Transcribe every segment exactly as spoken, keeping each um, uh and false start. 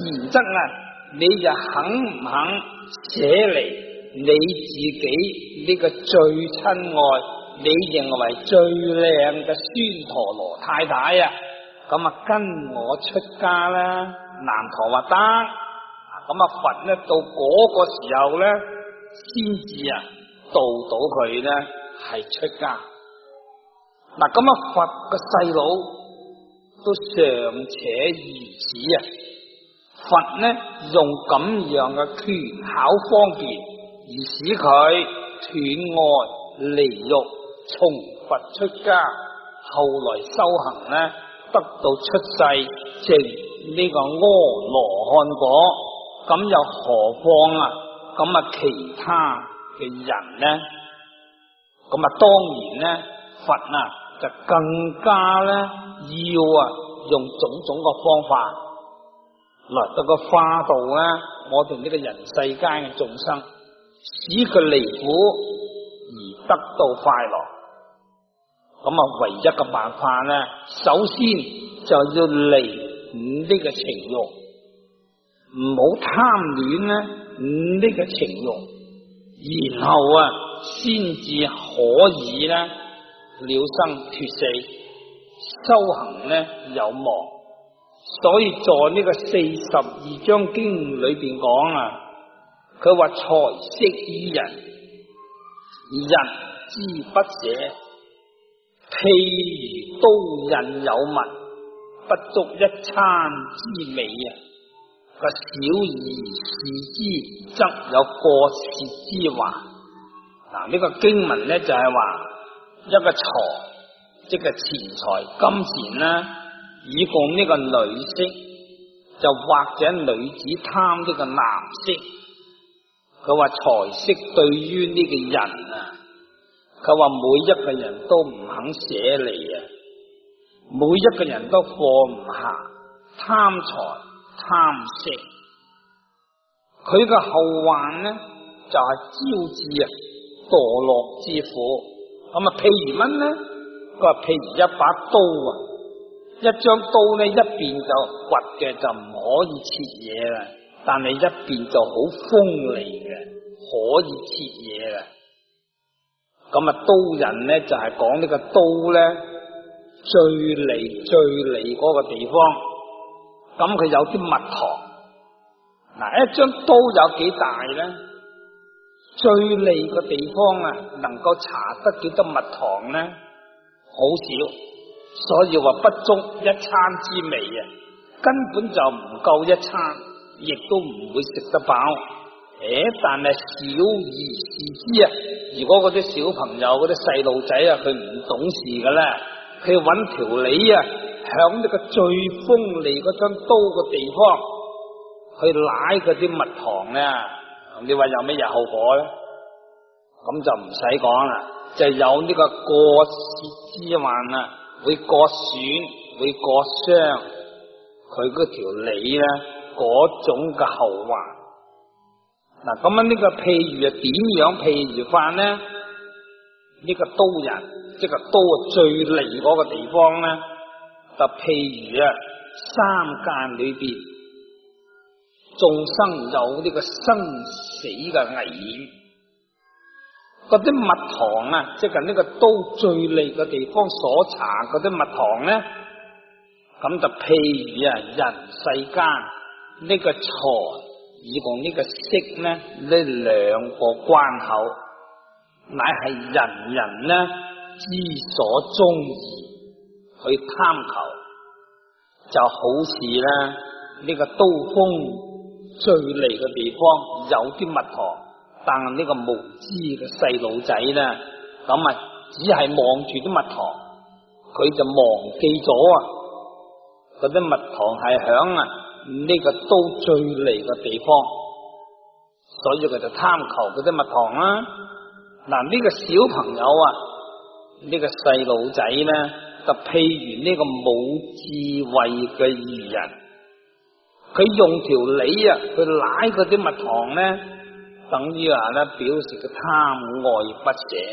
原則啊，你就肯唔肯捨離你自己呢個最親愛，你認為最靚嘅孫陀羅太太啊，咁啊跟我出家啦。難陀話得，咁啊佛咧到嗰個時候咧，先至啊度到佢咧係出家。嗱咁啊佛個細佬都尚且如此啊，佛呢用咁樣嘅權巧方便，而使佢斷愛離欲，從佛出家，後來修行呢，得到出世證呢個阿羅漢果，咁又何況啊？咁啊其他嘅人呢？咁啊當然呢，佛啊就更加呢要啊用種種嘅方法來到個化度呢，我哋呢個人世間嘅眾生，使佢離苦而得到快樂。咁啊，唯一嘅辦法呢，首先就要離呢個情欲，唔好貪戀呢呢個情欲，然後啊，先至可以呢了生脫死，修行呢有望。所以在呢個四十二章經裏邊講啊，佢話財色於人，人之不捨。譬如刀刃有物，不足一餐之美啊！個小兒視之，則有過舌之患。嗱，呢個經文咧就係話一個財，即係錢財、金錢啦，以供呢個女色，就或者女子貪呢個男色。佢話財色對於呢個人啊。佢話每一個人都唔肯捨離啊，每一個人都放唔下貪財貪色，佢嘅後患呢就係、是、招致啊墮落之苦。咁啊，譬如乜呢？佢話譬如一把刀啊，一張刀呢一邊就掘嘅就唔可以切嘢啦，但係一邊就好鋒利嘅，可以切嘢啦。咁啊，刀刃咧就係講呢個刀咧最利最利嗰個地方。咁佢有啲蜜糖，嗱，一張刀有幾大咧？最利嘅地方啊，能夠搽得幾多蜜糖咧？好少，所以話不足一餐之味啊，根本就唔夠一餐，亦都唔會食得飽。誒，但係小兒視之啊！如果嗰啲小朋友、嗰啲細路仔啊，佢唔懂事嘅咧，佢揾條脷啊，響呢個最鋒利嗰張刀嘅地方去舐嗰啲蜜糖咧，你話有咩嘢後果咧？咁就唔使講啦，就有呢個過舌之患啊，會割損，會割傷佢嗰條脷咧，嗰種嘅後患。嗱，咁樣呢個譬如啊，點樣譬如法呢？呢、這個刀刃，即係刀最利嗰個地方呢，就譬如啊，三界裏邊眾生有呢個生死嘅危險，嗰啲蜜糖啊，即係呢個刀最利嘅地方所搽嗰啲蜜糖呢，咁就譬如啊，人世間呢個財。以共呢個色呢，呢兩個關口，乃係人人呢之所中意去貪求，就好似呢呢、這個刀鋒最利嘅地方有啲蜜糖，但係呢個無知嘅細路仔呢，咁啊只係望住啲蜜糖，佢就忘記咗啊嗰啲蜜糖係響啊呢個刀最利嘅地方，所以佢就貪求嗰啲蜜糖啦。嗱，呢個小朋友啊，呢個細路仔呢，就譬如呢個冇智慧嘅愚人，佢用條脷啊去舐嗰啲蜜糖呢，等於話咧表示佢貪愛不捨。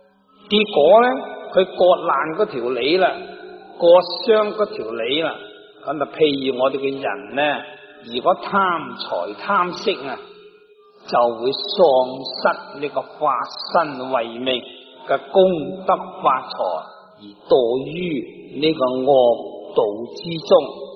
結果呢，佢割爛嗰條脷啦，割傷嗰條脷啦。 咁就譬如我哋嘅人呢，如果貪財貪色啊，就會喪失呢個化身為命嘅功德法財，而墮於呢個惡道之中。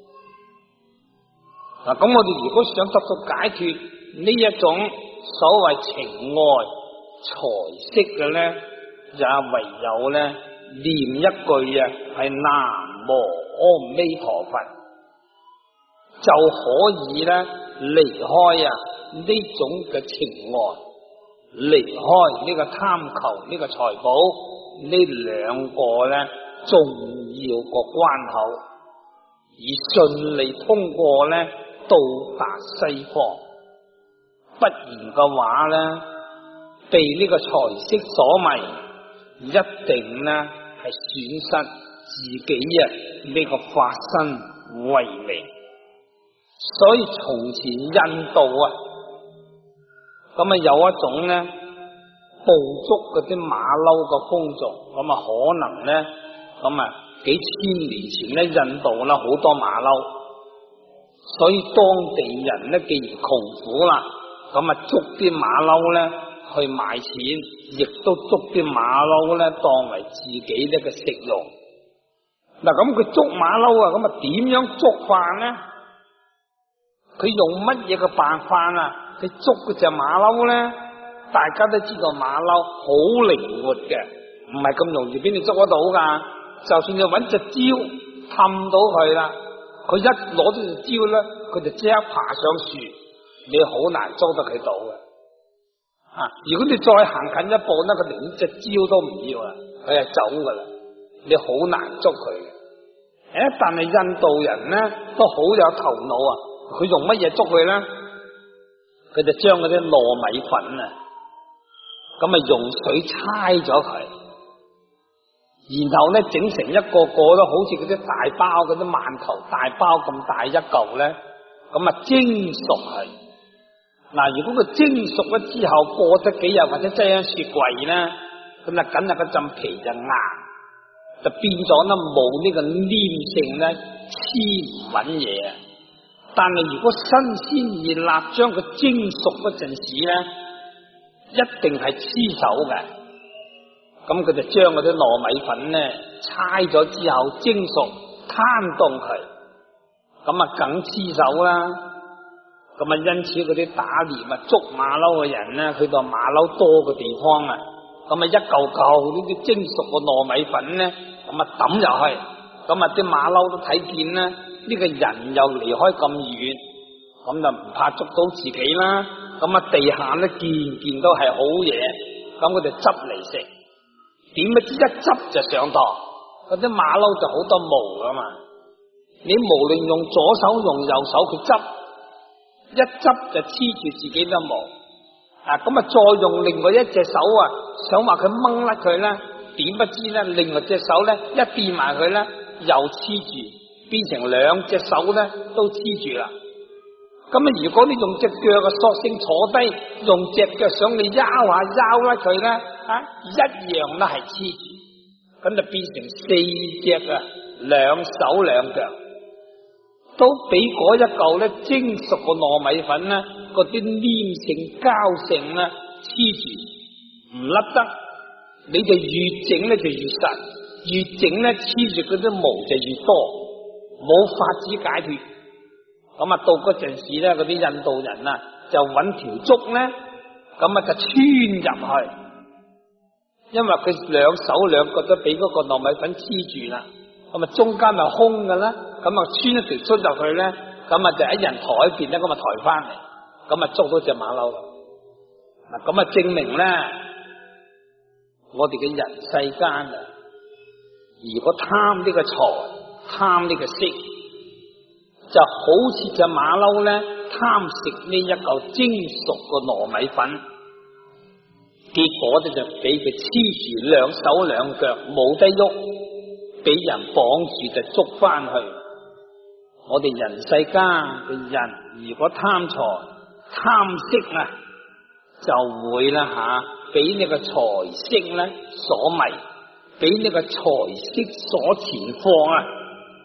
嗱，咁我哋如果想得到解脫呢一種所謂情愛財色嘅咧，也唯有咧念一句啊，係南無阿彌陀佛，就可以咧離開啊呢種嘅情愛，離開呢個貪求呢個財寶呢兩個咧重要個關口，而順利通過咧到達西方。不然嘅話咧，被呢個財色所迷，一定咧係損失自己啊呢個化身為命。所以從前印度啊，咁啊有一種咧捕捉嗰啲馬騮嘅風俗，咁啊可能咧咁啊幾千年前咧印度啦好多馬騮，所以當地人咧既然窮苦啦，咁啊捉啲馬騮咧去賣錢，亦都捉啲馬騮咧當為自己呢個食用。嗱，咁佢捉馬騮啊，咁啊點樣捉法呢？佢用乜嘢嘅辦法啊？佢捉嗰隻馬騮咧，大家都知道馬騮好靈活嘅，唔係咁容易俾你捉得到噶。就算你揾隻蕉氹到佢啦，佢一攞到隻蕉咧，佢就即刻爬上樹，你好難捉得佢到嘅。啊，如果你再行近一步咧，佢連隻蕉都唔要啦，佢係走噶啦，你好難捉佢嘅。誒，但係印度人咧都好有頭腦啊！佢用乜嘢捉佢咧？佢就將嗰啲糯米粉啊，咁啊用水搓咗佢，然後咧整成一個個都好似嗰啲大包嗰啲饅頭大包咁大一嚿咧，咁啊蒸熟佢。嗱，如果佢蒸熟咗之後過咗幾日或者擠喺雪櫃咧，咁啊梗係嗰陣皮就硬，就變咗咧冇呢個黏性咧，黐唔穩嘢啊！但係如果新鮮熱辣將佢蒸熟嗰陣時咧，一定係黐手嘅。咁佢就將嗰啲糯米粉咧搓咗之後蒸熟，攤凍佢，咁啊梗黐手啦。咁啊因此嗰啲打獵啊捉馬騮嘅人咧，去到馬騮多嘅地方啊，咁啊一嚿嚿呢啲蒸熟嘅糯米粉咧，咁啊抌入去，咁啊啲馬騮都睇見咧。呢個人又離開咁遠，咁就唔怕捉到自己啦。咁啊地下咧件件都係好嘢，咁佢哋執嚟食。點不知一執就上當，嗰啲馬騮就好多毛噶嘛。你無論用左手用右手去執，一執就黐住自己啲毛。啊，咁啊再用另外一隻手啊，想話佢掹甩佢咧，點不知咧另外隻手咧一掂埋佢咧又黐住。變成兩隻手咧都黐住啦。咁啊，如果你用隻腳啊，索性坐低，用隻腳想你拗下拗甩佢咧，啊，一樣都係黐住。咁就變成四隻啊，兩手兩腳都俾嗰一嚿咧蒸熟嘅糯米粉咧，嗰啲黏性膠性咧黐住，唔甩得。你就越整咧就越實，越整咧黐住嗰啲毛就越多。冇法子解脫，咁啊到嗰陣時咧，嗰啲印度人啊就揾條竹咧，咁啊就穿入去，因為佢兩手兩腳都俾嗰個糯米粉黐住啦，咁啊中間係空噶啦，咁啊穿一條竹入去咧，咁啊就喺人台邊咧，咁啊抬翻嚟，咁啊捉到隻馬騮。嗱，咁啊證明咧，我哋嘅人世間啊，如果貪呢個財，貪呢個色，就好似隻馬騮咧貪食呢一嚿蒸熟嘅糯米粉，結果咧就俾佢黐住兩手兩腳冇得喐，俾人綁住就捉翻去。我哋人世間嘅人如果貪財貪色啊，就會啦吓俾呢個財色咧所迷，俾呢個財色所纏放啊。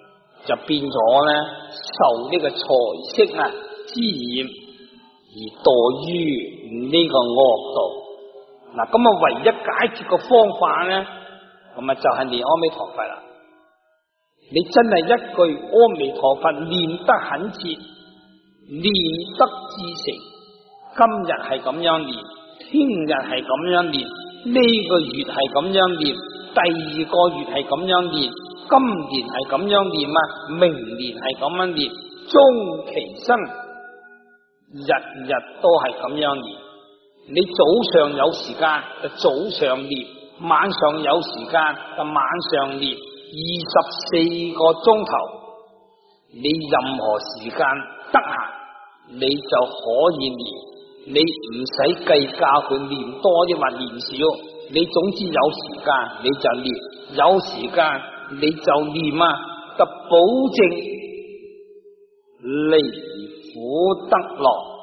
就變咗咧受呢個財色啊之染，而墮於呢個惡道。嗱，咁啊，唯一解決嘅方法咧，咁啊就係念阿彌陀佛啦。你真係一句阿彌陀佛念得懇切，念得至誠，今日係咁樣念，聽日係咁樣念，呢個月係咁樣念，第二個月係咁樣念，今年係咁樣念啊，明年係咁樣念，終其生日日都係咁樣念。你早上有時間就早上念，晚上有時間就晚上念，二十四個鐘頭，你任何時間得閒你就可以念，你唔使計較佢念多抑或念少，你總之有時間你就念，有時間你就念啊，就保證離苦得樂。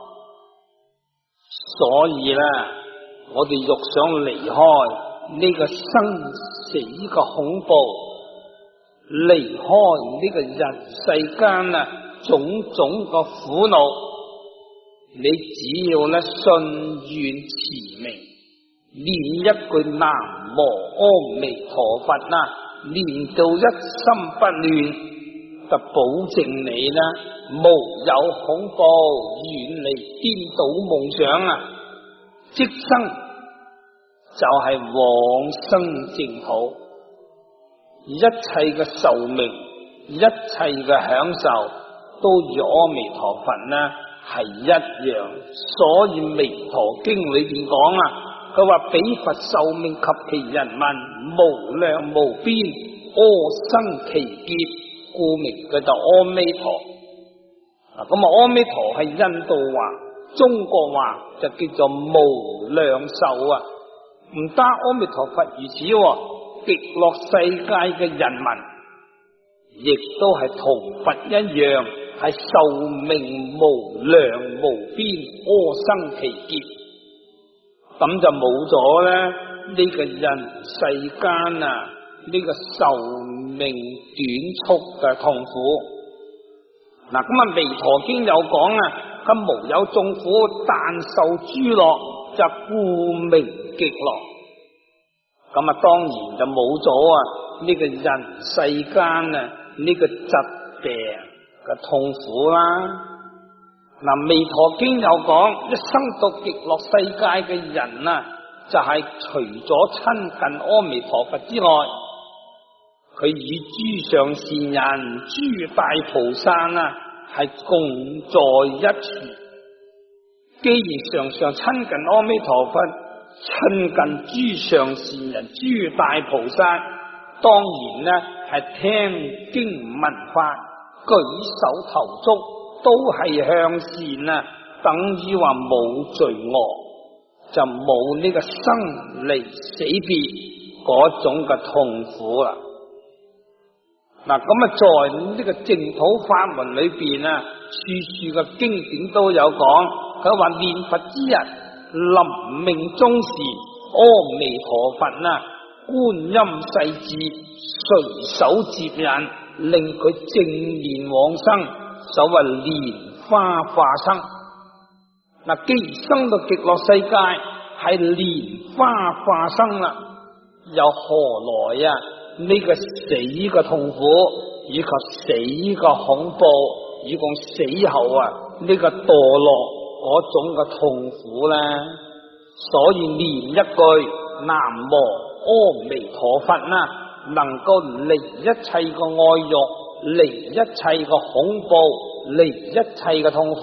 所以咧，我哋欲想離開呢個生死嘅恐怖，離開呢個人世間啊種種嘅苦惱，你只要咧信願持名，念一句南無阿彌陀佛啦，念到一心不亂，就保證你啦無有恐怖，遠離顛倒夢想啊！即生就係往生淨土，一切嘅壽命，一切嘅享受都與阿彌陀佛呢係一樣。所以《彌陀經》裏邊講啊，佢話彼佛壽命及其人民無量無邊，阿生其劫，故名佢就阿彌陀。嗱，咁啊，阿彌陀係印度話，中國話就叫做無量壽啊。唔單阿彌陀佛如此，極樂世界嘅人民亦都係同佛一樣，係壽命無量無邊，阿生其劫。咁就冇咗咧呢個人世間啊呢個壽命短促嘅痛苦。嗱，咁啊《彌陀經》有講啊，咁無有眾苦，但受諸樂，就故名極樂。咁啊，當然就冇咗啊呢個人世間啊呢個疾病嘅痛苦啦。嗱，《彌陀經》有講，一生到極樂世界嘅人啊，就係除咗親近阿彌陀佛之外，佢與諸上善人、諸大菩薩啊，係共在一處。既然常常親近阿彌陀佛，親近諸上善人、諸大菩薩，當然呢係聽經聞法，舉手投足都係向善啊，等於話冇罪惡，就冇呢個生離死別嗰種嘅痛苦啦。嗱，咁啊，在呢個淨土法門裏邊啊，處處嘅經典都有講，佢話念佛之日，臨命終時，阿彌陀佛啊，觀音世智，隨手接引，令佢正面往生。所謂蓮花化生。嗱，既然生到極樂世界係蓮花化生啦，又何來啊呢個死嘅痛苦，以及死嘅恐怖，以及死後啊呢個墮落嗰種嘅痛苦咧？所以念一句南無阿彌陀佛啦，能夠離一切嘅愛欲，離一切嘅恐怖，離一切嘅痛苦。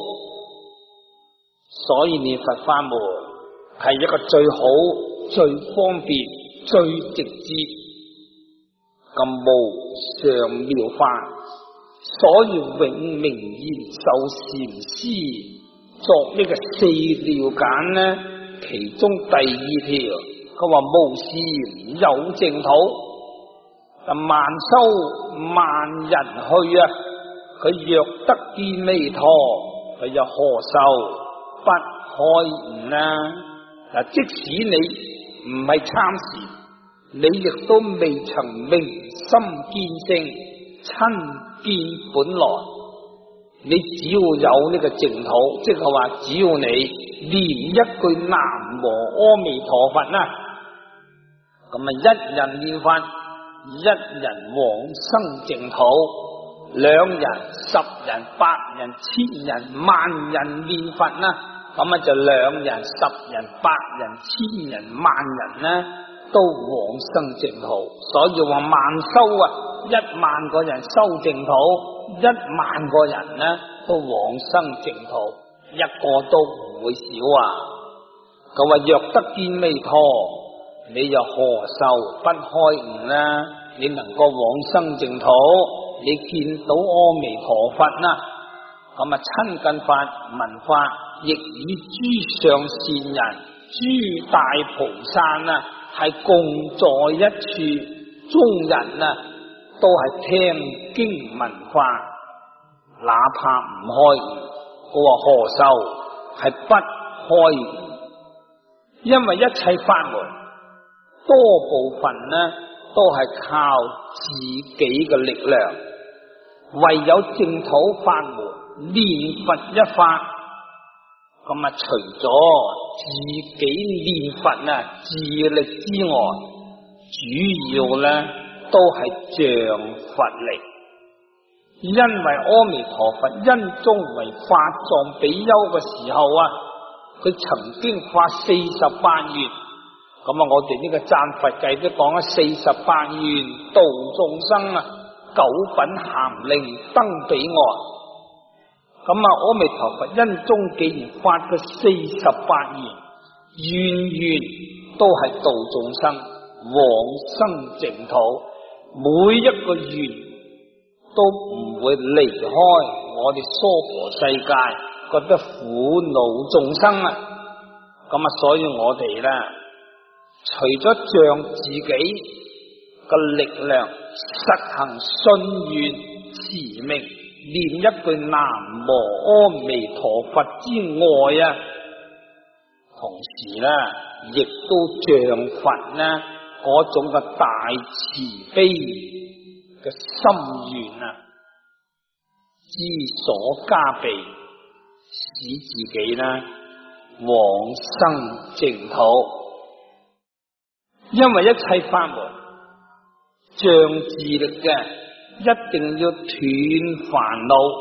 所以念佛法門係一個最好、最方便、最直接咁無上妙法。所以永明延壽禪師作呢個四了簡呢，其中第二條佢話無禪有淨土，萬修萬人去啊，佢若得見彌陀，佢又何受不開悟啊？嗱，即使你唔係參禪，你亦都未曾明心見性，親見本來。你只要有呢個淨土，即係話只要你念一句南無阿彌陀佛啦，咁啊一人念佛，一人往生淨土，兩人、十人、百人、千人、萬人念佛啦，咁啊就兩人、十人、百人、千人、萬人呢都往生淨土。所以話萬修啊，一萬個人修淨土，一萬個人呢都往生淨土，一個都唔會少啊！佢話若得見彌陀，你又何愁不開悟呢？你能夠往生淨土，你見到阿彌陀佛啦，咁啊親近法聞法，亦與諸上善人、諸大菩薩啊，係共在一處，眾人啊都係聽經聞法，哪怕唔開悟，佢話何愁係不開悟？因為一切法門多部分呢都係靠自己嘅力量，唯有淨土法門念佛一法，咁啊除咗自己念佛啊自力之外，主要呢都係仗佛力。因為阿彌陀佛因中為法藏比丘嘅時候啊，佢曾經發四十八願，咁啊我哋呢個讚佛偈都講咗四十八願度眾生啊，九品咸令登彼岸。咁啊阿彌陀佛因中既然發咗四十八願，願願都係度眾生往生淨土，每一個願都唔會離開我哋娑婆世界，覺得苦惱眾生啊！咁啊，所以我哋咧，除咗仗自己嘅力量，實行信願持名，念一句南無阿彌陀佛之外啊，同時咧，亦都像佛呢嗰種嘅大慈悲嘅心願啊，之所加被，使自己呢往生淨土。因為一切法門仗自力嘅，一定要斷煩惱，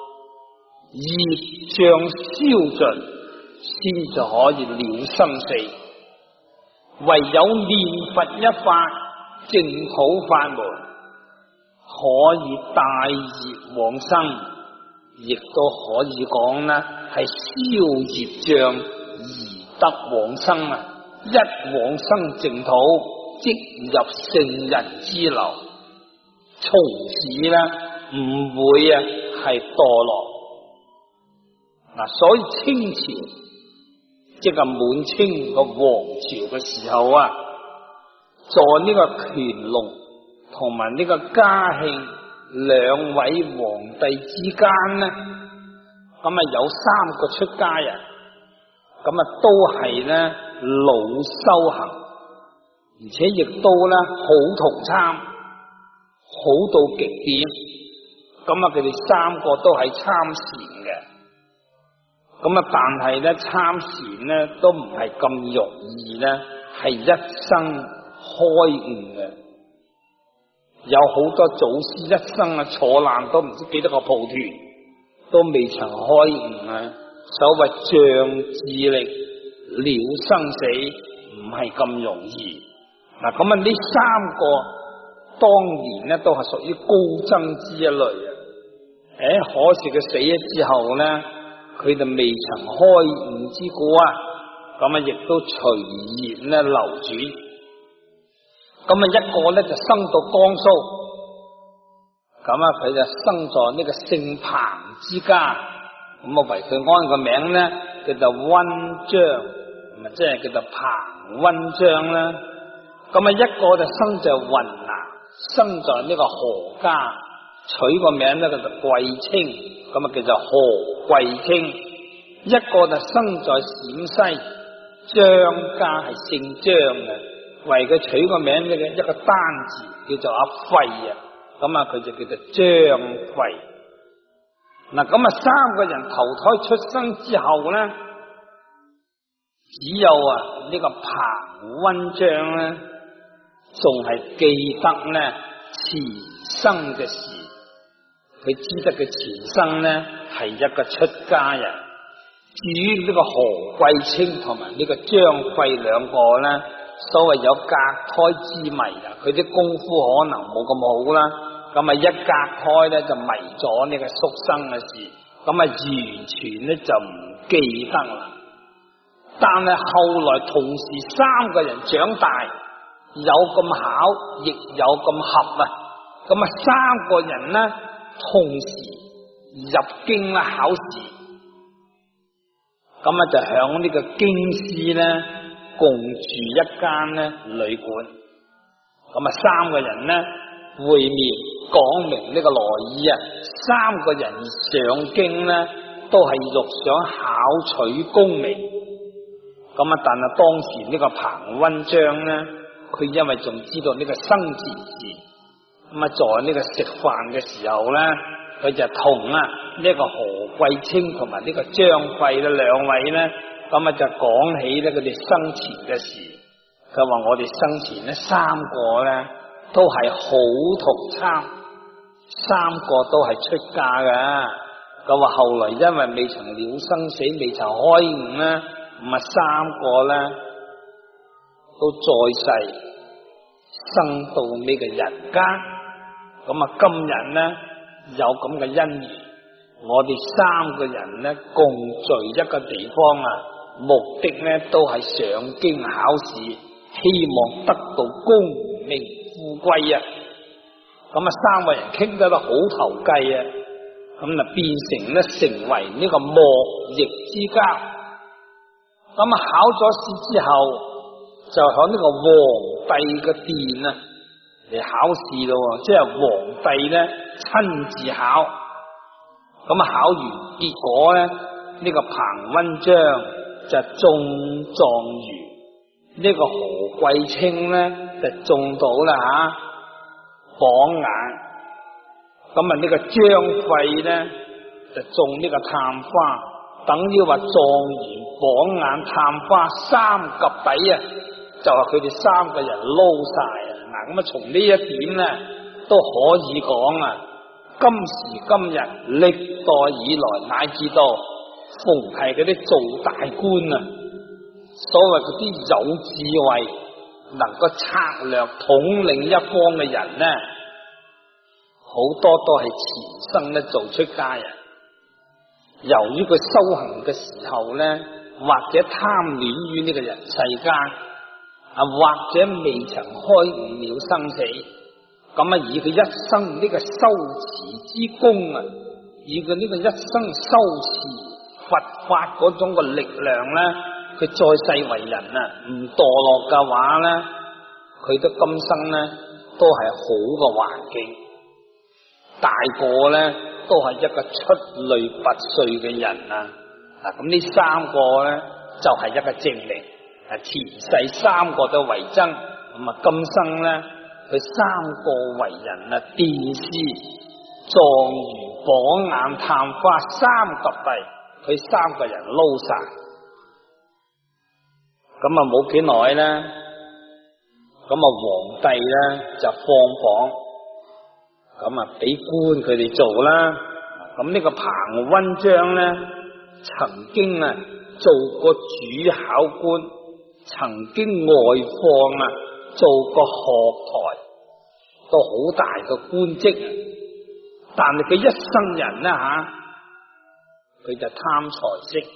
業障消盡，先至可以了生死。唯有念佛一法，淨土法門，可以帶業往生，亦都可以講呢係消業障而得往生啊！一往生淨土，即入聖人之流，從此呢唔會啊係墮落。嗱，所以清朝即係滿清個皇朝嘅時候啊，在呢個乾隆同埋呢個嘉慶兩位皇帝之間呢，咁啊有三個出家人，咁啊都係呢老修行，而且亦都呢好同參，好到極點。咁啊佢哋三個都係參禪嘅，咁啊但係呢參禪呢都唔係咁容易呢，係一生開悟嘅。有好多祖師一生啊坐爛都唔知幾多個蒲團，都未曾開悟啊！所謂仗自力了生死，唔係咁容易。嗱，咁啊呢三個當年咧都係屬於高僧之一類啊！誒，可惜佢死咗之後咧，佢就未曾開悟之故啊！咁啊亦都隨緣咧流轉。咁啊，一個咧就生到江蘇，咁啊佢就生在呢個姓彭之家，咁啊為佢安個名咧叫做溫章，咁啊即係叫做彭溫章啦。咁啊一個就生在雲南，生在呢個何家，取個名咧叫做貴清，咁啊叫做何貴清。一個就生在陝西，張家係姓張嘅。為佢取個名嘅一個單字叫做阿費啊， 咁啊佢就叫做張貴。嗱，咁啊三個人投胎出生之後咧，只有啊呢個彭溫章咧，仲係記得咧前生嘅事。佢知得佢前生咧係一個出家人。至於呢個何貴清同埋呢個張貴兩個咧，所謂有隔胎之迷啊，佢啲功夫可能冇咁好啦。咁啊一隔胎咧就迷咗呢個宿生嘅事，咁啊完全咧就唔記得啦。但係後來同時三個人長大，有咁巧，亦有咁合啊。咁啊三個人咧同時入京啦考試，咁啊就響呢個京師咧共住一間咧旅館。咁啊三個人咧會面，講明呢個來意啊。三個人上京咧都係欲想考取功名。咁啊但係當時呢個彭溫章咧，佢因為仲知道呢個生前事，咁啊在呢個食飯嘅時候咧，佢就同啊呢個何貴清同埋呢個張貴嘅兩位咧，咁啊就講起咧佢哋生前嘅事。佢話我哋生前咧三個咧都係好同參，三個都係出家噶。佢話後來因為未曾了生死，未曾開悟咧，咁啊三個咧都在世生到呢個人間。咁啊今日咧有咁嘅因緣，我哋三個人咧共聚一個地方啊，目的咧都係上京考試，希望得到功名富貴啊。咁啊三個人傾得都好投計啊，咁啊變成咧成為呢個莫逆之交。咁啊考咗試之後，就響呢個皇帝嘅殿啊嚟考試咯，即係皇帝咧親自考。咁啊考完結果咧，呢、這個彭溫章就中狀元，呢、這個何貴清咧就中到啦吓榜眼。咁啊呢個張貴咧就中呢個探花，等於話狀元榜眼探花三及第啊，就係佢哋三個人撈晒啊。嗱，咁啊從呢一點咧都可以講啊，今時今日歷代以來乃至到逢係嗰啲做大官啊，所謂嗰啲有智慧能夠策略統領一方嘅人咧，好多都係前生咧做出家人。由於佢修行嘅時候咧，或者貪戀於呢個人世間啊，或者未曾開悟了生死，咁啊以佢一生呢個修持之功啊，以佢呢個一生修持佛法嗰種嘅力量咧，佢再世為人啊唔墮落嘅話咧，佢都今生咧都係好嘅環境，大個咧都係一個出類拔萃嘅人啊！嗱，咁呢三個咧就係、是、一個證明，啊前世三個都為僧，咁啊今生咧佢三個為人啊殿師、狀元、榜眼、探花三及第，佢三個人撈晒。咁啊冇幾耐咧，咁啊皇帝咧就放榜，咁啊俾官佢哋做啦。咁呢個彭溫章咧，曾經啊做過主考官，曾經外放啊做過學台，都好大嘅官職。但係佢一生人咧吓，佢就貪財色，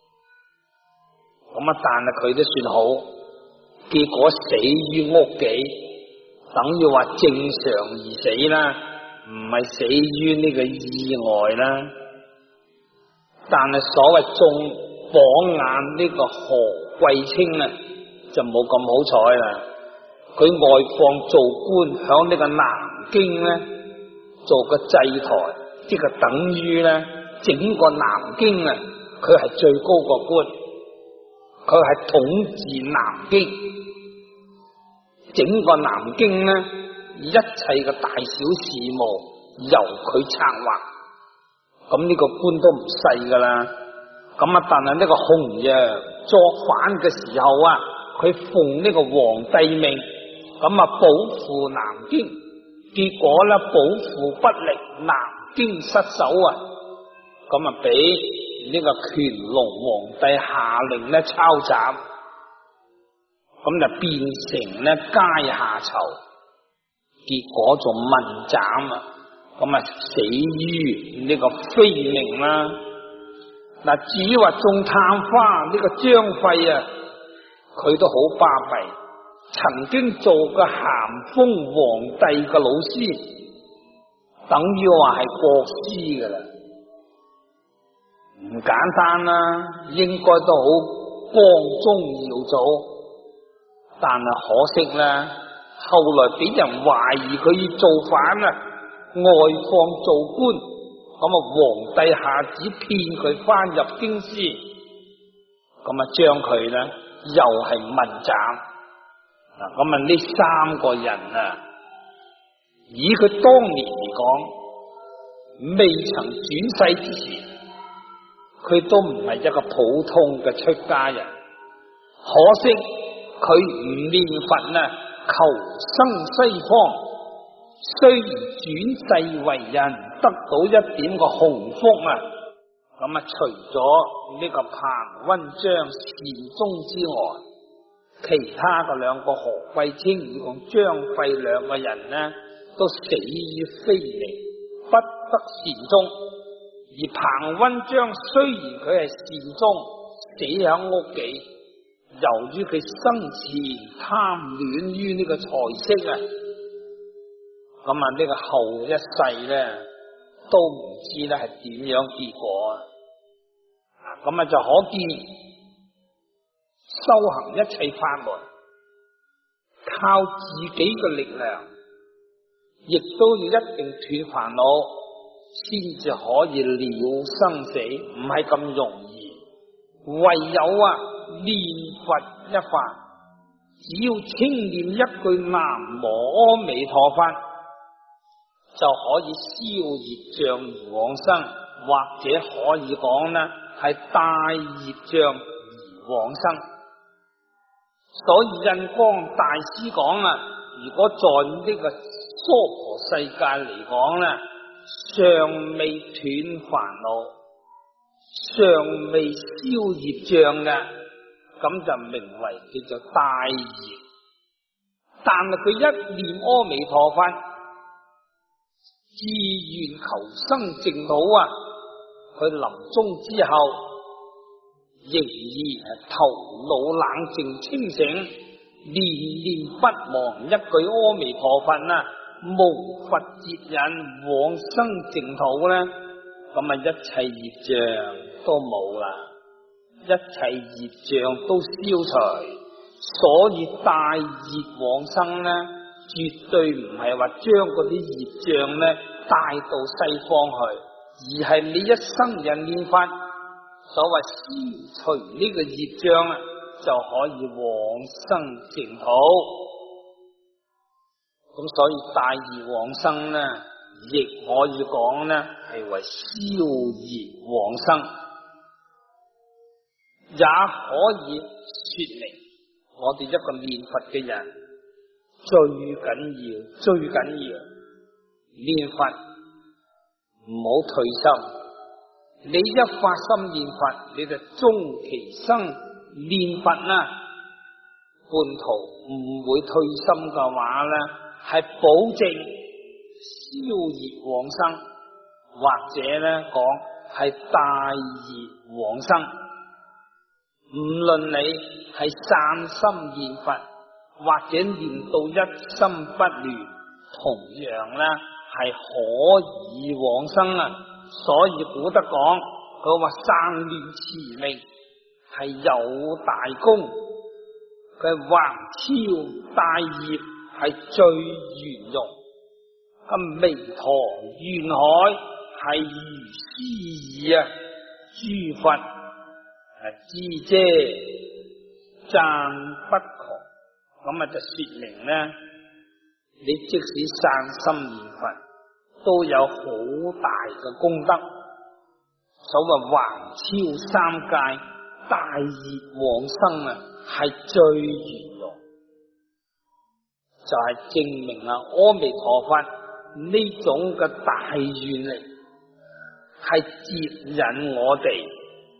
咁啊但係佢都算好，結果死於屋企，等於話正常而死啦，唔係死於呢個意外啦。但係所謂中榜眼呢個何貴清啊，就冇咁好彩啦。佢外放做官，響呢個南京咧做個祭台，即係等於咧整個南京啊，佢係最高個官，佢係統治南京。整個南京咧， 一切嘅大小事務由佢策劃，咁呢個官都唔細噶啦。咁啊，但係呢個洪陽作反嘅時候啊，佢奉呢個皇帝命，咁啊保護南京，結果咧保護不力，南京失守啊，咁啊俾呢個乾隆皇帝下令咧抄斬，咁就變成咧階下囚，結果就問斬啊，咁啊死於呢個非命啦。嗱，至於話種探花呢個張費啊，佢都好巴閉，曾經做過咸豐皇帝嘅老師，等於話係國師噶啦，唔簡單啦，應該都好光宗耀祖。但係可惜啦，後來俾人懷疑佢要造反啊，外放做官。咁啊，皇帝下旨騙佢翻入京師，咁啊將佢咧又係問斬。嗱，咁啊呢三個人啊，以佢當年嚟講，未曾轉世之前，佢都唔係一個普通嘅出家人。可惜佢唔念佛啊，求生西方。雖然轉世為人，得到一點個鴻福啊，咁啊除咗呢個彭溫章善終之外，其他嘅兩個何貴清以及張費兩個人呢，都死於非命，不得善終。而彭溫章雖然佢係善終，死喺屋企，由於佢生前貪戀於呢個財色啊。咁啊，呢個後一世咧都唔知咧係點樣結果啊！咁啊就可見修行一切法門，靠自己嘅力量，亦都要一定斷煩惱，先至可以了生死，唔係咁容易。唯有啊念佛一法，只要清念一句南無阿彌陀佛，就可以消業障而往生，或者可以講呢係帶業障而往生。所以印光大師講啊，如果在呢個娑婆世界嚟講呢，尚未斷煩惱，尚未消業障嘅，咁就名為叫做帶業。但係佢一念阿彌陀佛，自願求生淨土啊！佢臨終之後仍然係頭腦冷靜清醒，念念不忘一句阿彌陀佛啊，無佛接引往生淨土咧，咁啊一切業障都冇啦，一切業障都消除，所以帶業往生咧，絕對唔係話將嗰啲業障咧帶到西方去，而係你一生人念法，所謂消除呢個業障啊，就可以往生淨土。咁所以帶業往生咧，亦可以講咧係為消業往生，也可以說明我哋一個念佛嘅人最緊要最緊要念佛唔好退心，你一發心念佛，你就終其生念佛啦，半途唔會退心嘅話咧，係保證消業往生，或者咧講係帶業往生。唔論你係散心念佛，或者念到一心不亂，同樣咧係可以往生啊！所以古德講，佢話散亂持名係有大功，佢橫超帶業係最圓融，咁彌陀願海係如斯意啊！諸佛啊知遮讚不窮，咁啊就說明咧你即使散心念佛，都有好大嘅功德。所謂橫超三界，大熱往生啊，係最圓融，就係、是、證明啊阿彌陀佛呢種嘅大願力係接引我哋，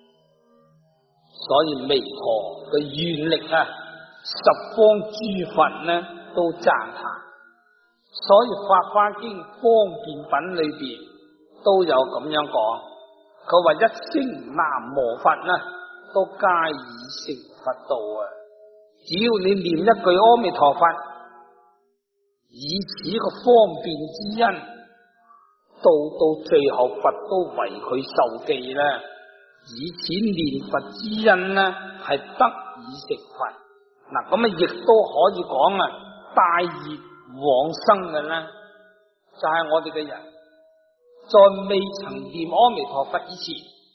所以彌陀嘅願力啊，十方諸佛呢都讚歎。所以《法華經》方便品裏邊都有咁樣講，佢話一聲南無佛呢，都皆已成佛道啊！只要你念一句阿彌陀佛，以此個方便之因，到到最後佛都為佢受記啦。以此念佛之因呢，係得以成佛。嗱，咁啊，亦都可以講啊，大熱往生嘅咧，就係、是、我哋嘅人，在未曾念阿彌陀佛以前，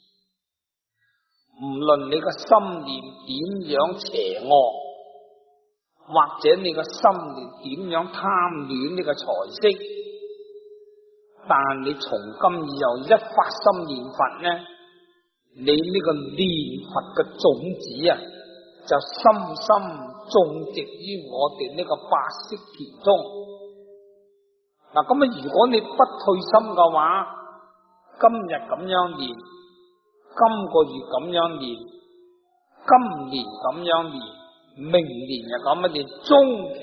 唔論你個心念點樣邪惡，或者你個心念點樣貪戀呢個財色，但你從今以後一發心念佛呢，你呢個念佛嘅種子啊，就深深種植於我哋呢個白色田中。嗱，咁啊，如果你不退心嘅話，今日咁樣念，今個月咁樣念，今年咁樣念，明年又咁樣念，中期